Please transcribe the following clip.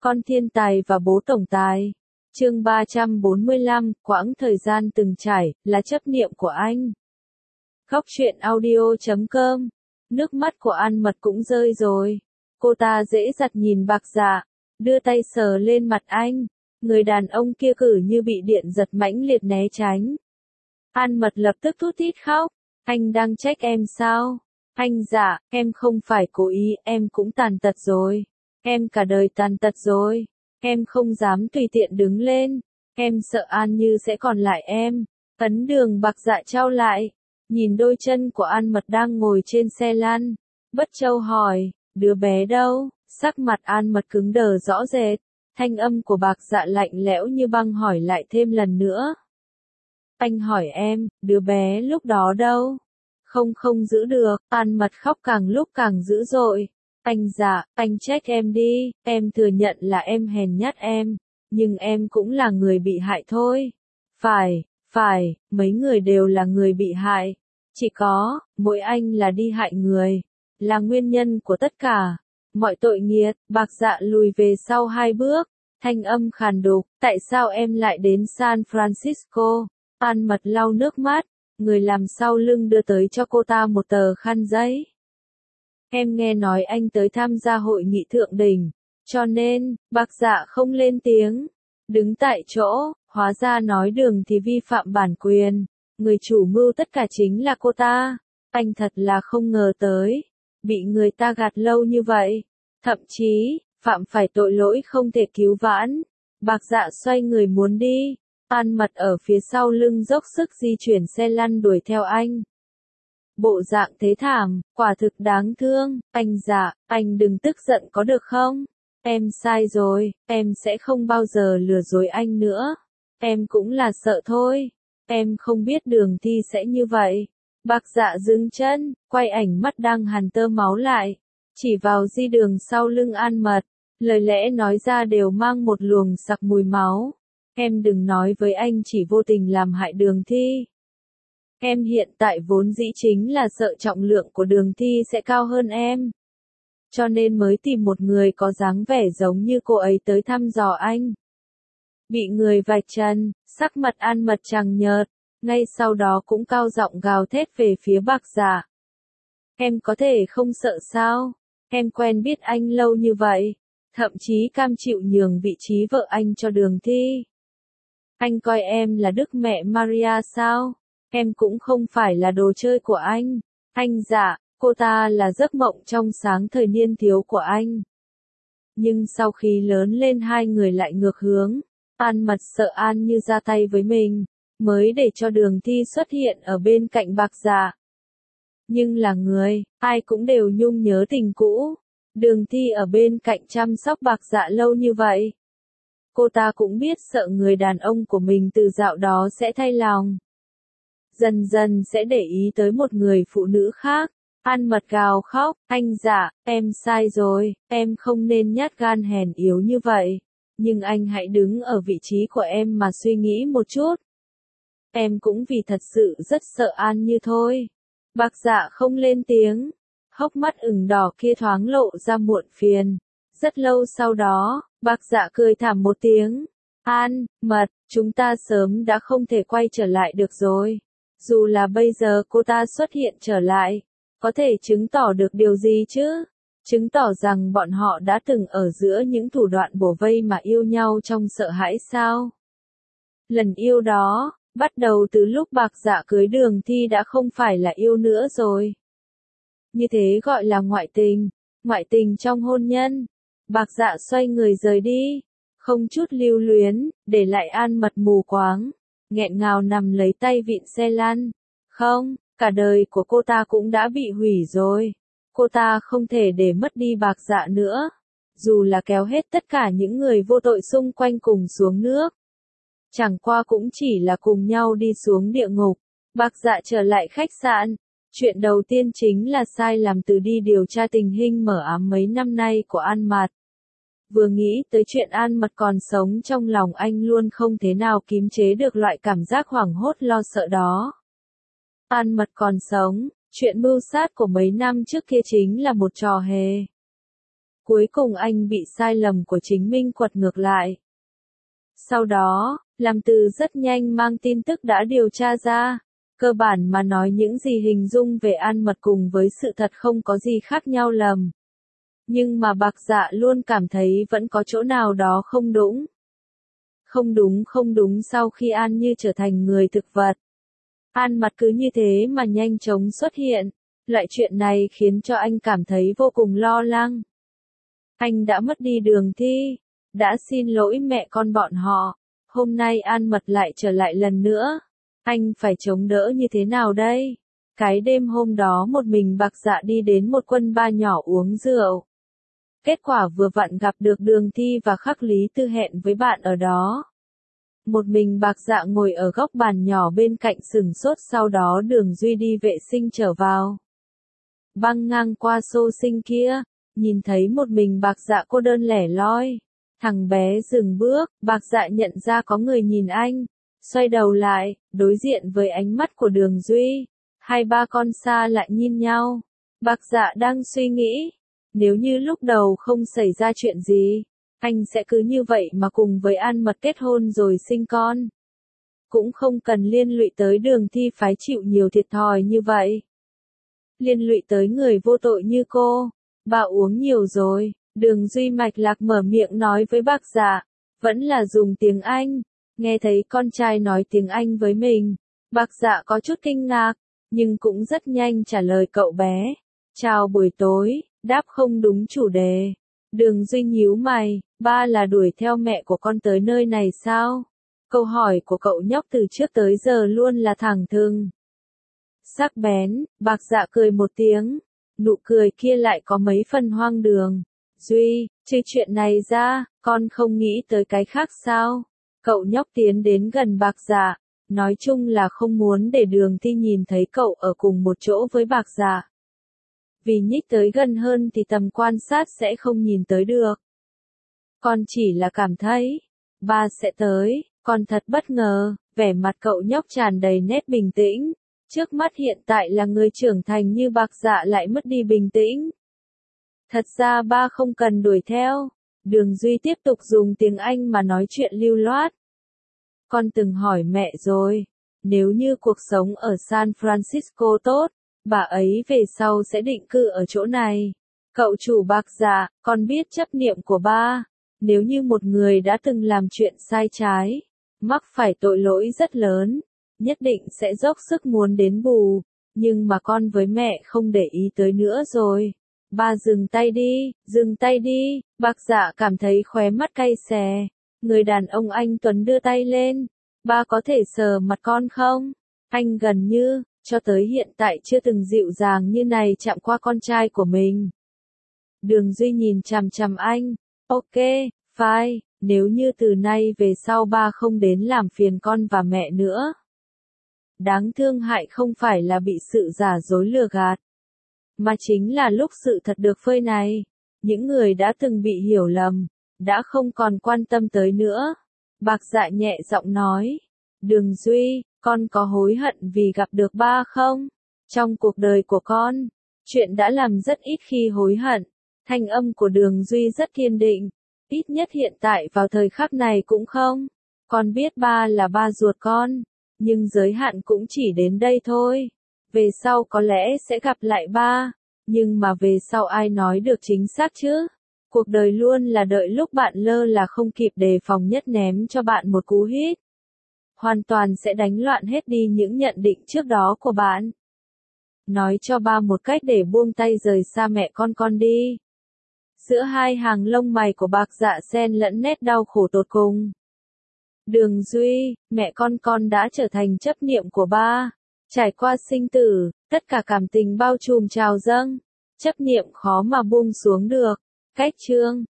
Con thiên tài và bố tổng tài. Chương 345, quãng thời gian từng trải, là chấp niệm của anh. Góc truyện audio.com. Nước mắt của An Mật cũng rơi rồi. Cô ta dễ dặt nhìn Bạc Dạ, đưa tay sờ lên mặt anh. Người đàn ông kia cử như bị điện giật mãnh liệt né tránh. An Mật lập tức thút thít khóc. Anh đang trách em sao? Anh dạ, em không phải cố ý, em cũng tàn tật rồi. Em cả đời tàn tật rồi. Em không dám tùy tiện đứng lên. Em sợ An Như sẽ còn lại em. Ấn Đường Bạc Dạ trao lại. Nhìn đôi chân của An Mật đang ngồi trên xe lăn. Bất Châu hỏi, đứa bé đâu? Sắc mặt An Mật cứng đờ rõ rệt. Thanh âm của Bạc Dạ lạnh lẽo như băng hỏi lại thêm lần nữa. Anh hỏi em, đứa bé lúc đó đâu? Không giữ được, An Mật khóc càng lúc càng dữ dội. Anh dạ, anh trách em đi, em thừa nhận là em hèn nhát em, nhưng em cũng là người bị hại thôi. Phải, mấy người đều là người bị hại. Chỉ có, mỗi anh là đi hại người, là nguyên nhân của tất cả. Mọi tội nghiệt. Bạc Dạ lùi về sau 2 bước, thanh âm khàn đục, tại sao em lại đến San Francisco? An Mật lau nước mắt, người làm sau lưng đưa tới cho cô ta một tờ khăn giấy. Em nghe nói anh tới tham gia hội nghị thượng đỉnh, cho nên, Bạc Dạ không lên tiếng, đứng tại chỗ, hóa ra nói Đường thì vi phạm bản quyền, người chủ mưu tất cả chính là cô ta. Anh thật là không ngờ tới, bị người ta gạt lâu như vậy, thậm chí, phạm phải tội lỗi không thể cứu vãn. Bạc Dạ xoay người muốn đi, An Mật ở phía sau lưng dốc sức di chuyển xe lăn đuổi theo anh. Bộ dạng thế thảm, quả thực đáng thương. Anh dạ, anh đừng tức giận có được không? Em sai rồi, em sẽ không bao giờ lừa dối anh nữa. Em cũng là sợ thôi. Em không biết Đường Thi sẽ như vậy. Bạc Dạ dừng chân, quay ảnh mắt đang hằn tơ máu lại, chỉ vào di đường sau lưng An Mật. Lời lẽ nói ra đều mang một luồng sặc mùi máu. Em đừng nói với anh chỉ vô tình làm hại Đường Thi. Em hiện tại vốn dĩ chính là sợ trọng lượng của Đường Thi sẽ cao hơn em. Cho nên mới tìm một người có dáng vẻ giống như cô ấy tới thăm dò anh. Bị người vạch trần, sắc mặt An Mật trắng nhợt, ngay sau đó cũng cao giọng gào thét về phía Bạc Dạ. Em có thể không sợ sao? Em quen biết anh lâu như vậy, thậm chí cam chịu nhường vị trí vợ anh cho Đường Thi. Anh coi em là Đức Mẹ Maria sao? Em cũng không phải là đồ chơi của anh. Anh dạ, cô ta là giấc mộng trong sáng thời niên thiếu của anh. Nhưng sau khi lớn lên hai người lại ngược hướng. An Mật sợ An Như ra tay với mình, mới để cho Đường Thi xuất hiện ở bên cạnh Bạc Dạ. Nhưng là người, ai cũng đều nhung nhớ tình cũ. Đường Thi ở bên cạnh chăm sóc Bạc Dạ lâu như vậy. Cô ta cũng biết sợ người đàn ông của mình từ dạo đó sẽ thay lòng. Dần dần sẽ để ý tới một người phụ nữ khác. An Mật gào khóc, anh dạ, em sai rồi, em không nên nhát gan hèn yếu như vậy. Nhưng anh hãy đứng ở vị trí của em mà suy nghĩ một chút. Em cũng vì thật sự rất sợ An Như thôi. Bạc Dạ không lên tiếng. Hốc mắt ửng đỏ kia thoáng lộ ra muộn phiền. Rất lâu sau đó, Bạc Dạ cười thảm một tiếng. An, Mật, chúng ta sớm đã không thể quay trở lại được rồi. Dù là bây giờ cô ta xuất hiện trở lại, có thể chứng tỏ được điều gì chứ? Chứng tỏ rằng bọn họ đã từng ở giữa những thủ đoạn bổ vây mà yêu nhau trong sợ hãi sao? Lần yêu đó, bắt đầu từ lúc Bạc Dạ cưới Đường Thi đã không phải là yêu nữa rồi. Như thế gọi là ngoại tình trong hôn nhân. Bạc Dạ xoay người rời đi, không chút lưu luyến, để lại An Mật mù quáng, nghẹn ngào nằm lấy tay vịn xe lăn. Không, cả đời của cô ta cũng đã bị hủy rồi. Cô ta không thể để mất đi Bạc Dạ nữa. Dù là kéo hết tất cả những người vô tội xung quanh cùng xuống nước. Chẳng qua cũng chỉ là cùng nhau đi xuống địa ngục. Bạc Dạ trở lại khách sạn. Chuyện đầu tiên chính là sai làm từ đi điều tra tình hình mờ ám mấy năm nay của An Mật. Vừa nghĩ tới chuyện An Mật còn sống trong lòng anh luôn không thế nào kìm chế được loại cảm giác hoảng hốt lo sợ đó. An Mật còn sống, chuyện mưu sát của mấy năm trước kia chính là một trò hề. Cuối cùng anh bị sai lầm của chính mình quật ngược lại. Sau đó, Lam Từ rất nhanh mang tin tức đã điều tra ra. Cơ bản mà nói những gì hình dung về An Mật cùng với sự thật không có gì khác nhau lầm. Nhưng mà Bạc Dạ luôn cảm thấy vẫn có chỗ nào đó không đúng. Không đúng sau khi An Như trở thành người thực vật. An Mật cứ như thế mà nhanh chóng xuất hiện. Loại chuyện này khiến cho anh cảm thấy vô cùng lo lắng. Anh đã mất đi Đường Thi, đã xin lỗi mẹ con bọn họ. Hôm nay An Mật lại trở lại lần nữa. Anh phải chống đỡ như thế nào đây? Cái đêm hôm đó một mình Bạc Dạ đi đến một quân ba nhỏ uống rượu. Kết quả vừa vặn gặp được Đường Thi và Khắc Lý Tư hẹn với bạn ở đó. Một mình Bạc Dạ ngồi ở góc bàn nhỏ bên cạnh sửng sốt, sau đó Đường Duy đi vệ sinh trở vào. Băng ngang qua xô sinh kia, nhìn thấy một mình Bạc Dạ cô đơn lẻ loi. Thằng bé dừng bước, Bạc Dạ nhận ra có người nhìn anh. Xoay đầu lại, đối diện với ánh mắt của Đường Duy. Hai ba con xa lại nhìn nhau. Bạc Dạ đang suy nghĩ. Nếu như lúc đầu không xảy ra chuyện gì, anh sẽ cứ như vậy mà cùng với An Mật kết hôn rồi sinh con. Cũng không cần liên lụy tới Đường Thi phái chịu nhiều thiệt thòi như vậy. Liên lụy tới người vô tội như cô. Bà uống nhiều rồi. Đường Duy mạch lạc mở miệng nói với Bạc Dạ. Vẫn là dùng tiếng Anh. Nghe thấy con trai nói tiếng Anh với mình. Bạc Dạ có chút kinh ngạc. Nhưng cũng rất nhanh trả lời cậu bé. Chào buổi tối. Đáp không đúng chủ đề. Đường Duy nhíu mày. Ba là đuổi theo mẹ của con tới nơi này sao? Câu hỏi của cậu nhóc từ trước tới giờ luôn là thẳng thừng. Sắc bén. Bạc Dạ cười một tiếng. Nụ cười kia lại có mấy phần hoang đường. Duy, trừ chuyện này ra, con không nghĩ tới cái khác sao? Cậu nhóc tiến đến gần Bạc Dạ. Nói chung là không muốn để Đường Thi nhìn thấy cậu ở cùng một chỗ với Bạc Dạ. Vì nhích tới gần hơn thì tầm quan sát sẽ không nhìn tới được. Con chỉ là cảm thấy, ba sẽ tới, con thật bất ngờ, vẻ mặt cậu nhóc tràn đầy nét bình tĩnh. Trước mắt hiện tại là người trưởng thành như Bạc Dạ lại mất đi bình tĩnh. Thật ra ba không cần đuổi theo. Đường Duy tiếp tục dùng tiếng Anh mà nói chuyện lưu loát. Con từng hỏi mẹ rồi, nếu như cuộc sống ở San Francisco tốt, bà ấy về sau sẽ định cư ở chỗ này. Cậu chủ Bạc Dạ, con biết chấp niệm của ba. Nếu như một người đã từng làm chuyện sai trái, mắc phải tội lỗi rất lớn, nhất định sẽ dốc sức muốn đền bù. Nhưng mà con với mẹ không để ý tới nữa rồi. Ba dừng tay đi, Bạc Dạ cảm thấy khóe mắt cay xè. Người đàn ông anh Tuấn đưa tay lên. Ba có thể sờ mặt con không? Anh gần như, cho tới hiện tại chưa từng dịu dàng như này chạm qua con trai của mình. Đường Duy nhìn chằm chằm anh. Ok, fine, nếu như từ nay về sau ba không đến làm phiền con và mẹ nữa. Đáng thương hại không phải là bị sự giả dối lừa gạt, mà chính là lúc sự thật được phơi này. Những người đã từng bị hiểu lầm, đã không còn quan tâm tới nữa. Bạc Dạ nhẹ giọng nói. Đường Duy, con có hối hận vì gặp được ba không? Trong cuộc đời của con, chuyện đã làm rất ít khi hối hận. Thanh âm của Đường Duy rất kiên định. Ít nhất hiện tại vào thời khắc này cũng không. Con biết ba là ba ruột con, nhưng giới hạn cũng chỉ đến đây thôi. Về sau có lẽ sẽ gặp lại ba, nhưng mà về sau ai nói được chính xác chứ? Cuộc đời luôn là đợi lúc bạn lơ là không kịp đề phòng nhất ném cho bạn một cú hít. Hoàn toàn sẽ đánh loạn hết đi những nhận định trước đó của bạn. Nói cho ba một cách để buông tay rời xa mẹ con đi. Giữa hai hàng lông mày của Bạc Dạ xen lẫn nét đau khổ tột cùng. Đường Duy, mẹ con đã trở thành chấp niệm của ba. Trải qua sinh tử, tất cả cảm tình bao trùm trào dâng. Chấp niệm khó mà buông xuống được. Cách chương